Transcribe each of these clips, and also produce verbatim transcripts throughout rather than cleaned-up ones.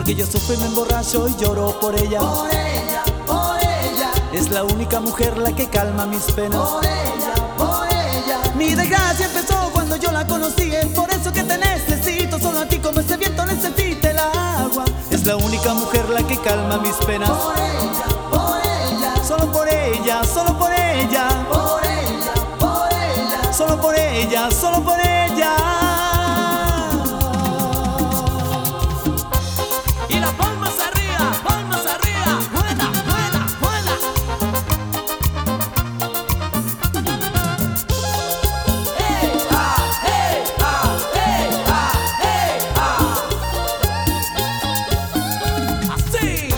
porque yo sufro y me emborracho y lloro por ella. Por ella, por ella, es la única mujer la que calma mis penas. Por ella, por ella, mi desgracia empezó cuando yo la conocí. Es por eso que te necesito, solo a ti como ese viento necesita el agua. Es la única mujer la que calma mis penas. Por ella, por ella, solo por ella, solo por ella, por ella, por ella, solo por ella, solo por ella. Y las palmas arriba, palmas arriba, buena, buena, buena. Hey, ah, hey, ah, hey, ah, hey, ah. Así.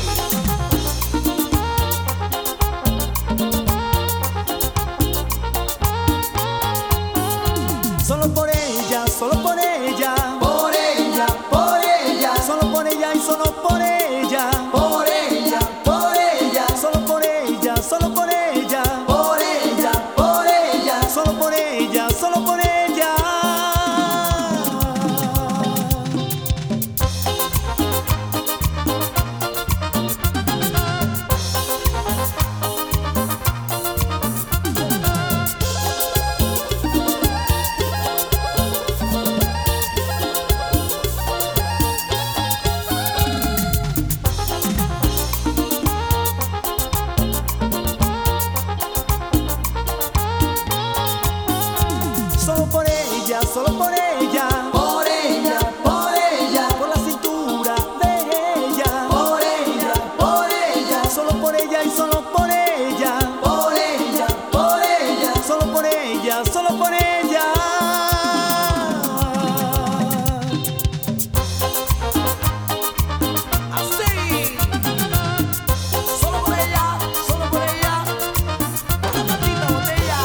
Solo por ella, solo por ella, por ella, por ella, solo por ella y solo por ella, por ella, por ella, solo por ella, solo por ella, por ella, por ella, solo por ella, solo por ella. Solo por ella, solo por ella, por ella, por ella, por la cintura de ella, por ella, por ella, solo por ella y solo por ella, por ella, por ella, solo por ella, solo por ella. Así. Solo por ella, solo por ella. Una maldita botella.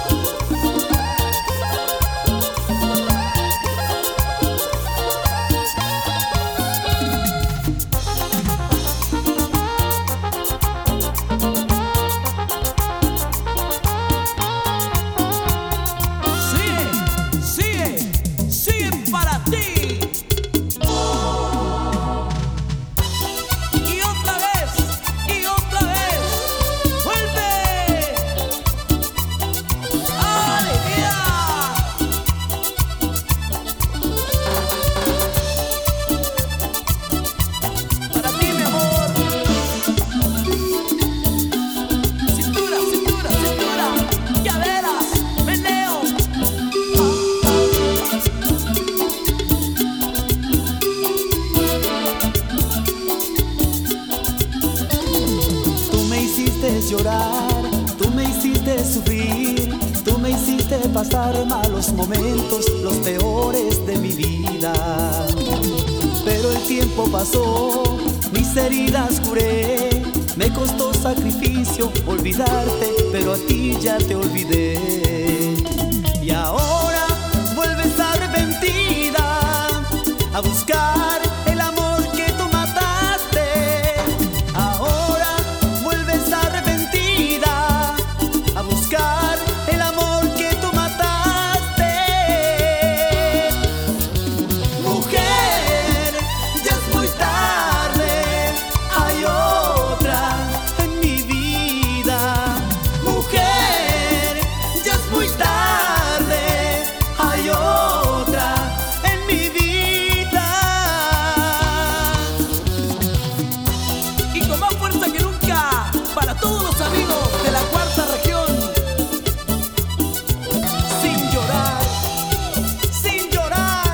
Sigue, sigue, sigue para ti. Y otra vez, y otra vez. ¡Vuelve! ¡Alegría! Para ti, mi amor. Cintura, cintura, cintura. Caderas, meneo. Tú me hiciste llorar, tú me hiciste sufrir, tú me hiciste pasar malos momentos, los peores de mi vida. Pero el tiempo pasó, mis heridas curé, me costó sacrificio olvidarte, pero a ti ya te olvidé. Y ahora vuelves arrepentida a buscar el amor que tú mataste. Ahora vuelves arrepentida a buscar el amor que tú mataste. Mujer, ya es muy tarde, hay otra en mi vida. Mujer, ya es muy tarde, hay otra en mi vida. Y con más fuerza que nunca, para todos los amigos de la cuarta región. Sin llorar, Sin llorar,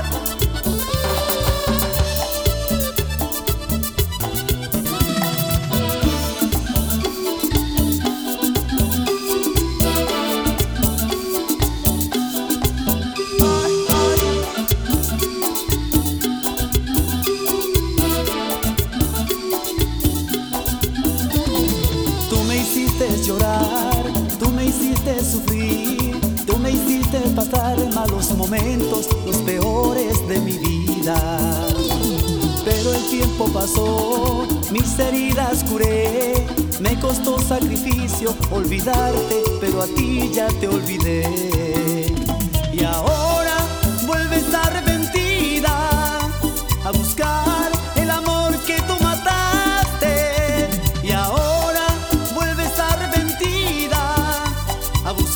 tú me hiciste llorar, tú me hiciste sufrir, tú me hiciste pasar malos momentos, los peores de mi vida. Pero el tiempo pasó, mis heridas curé, me costó sacrificio olvidarte, pero a ti ya te olvidé. Y ahora vuelves arrepentida a buscar el amor que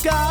buscar.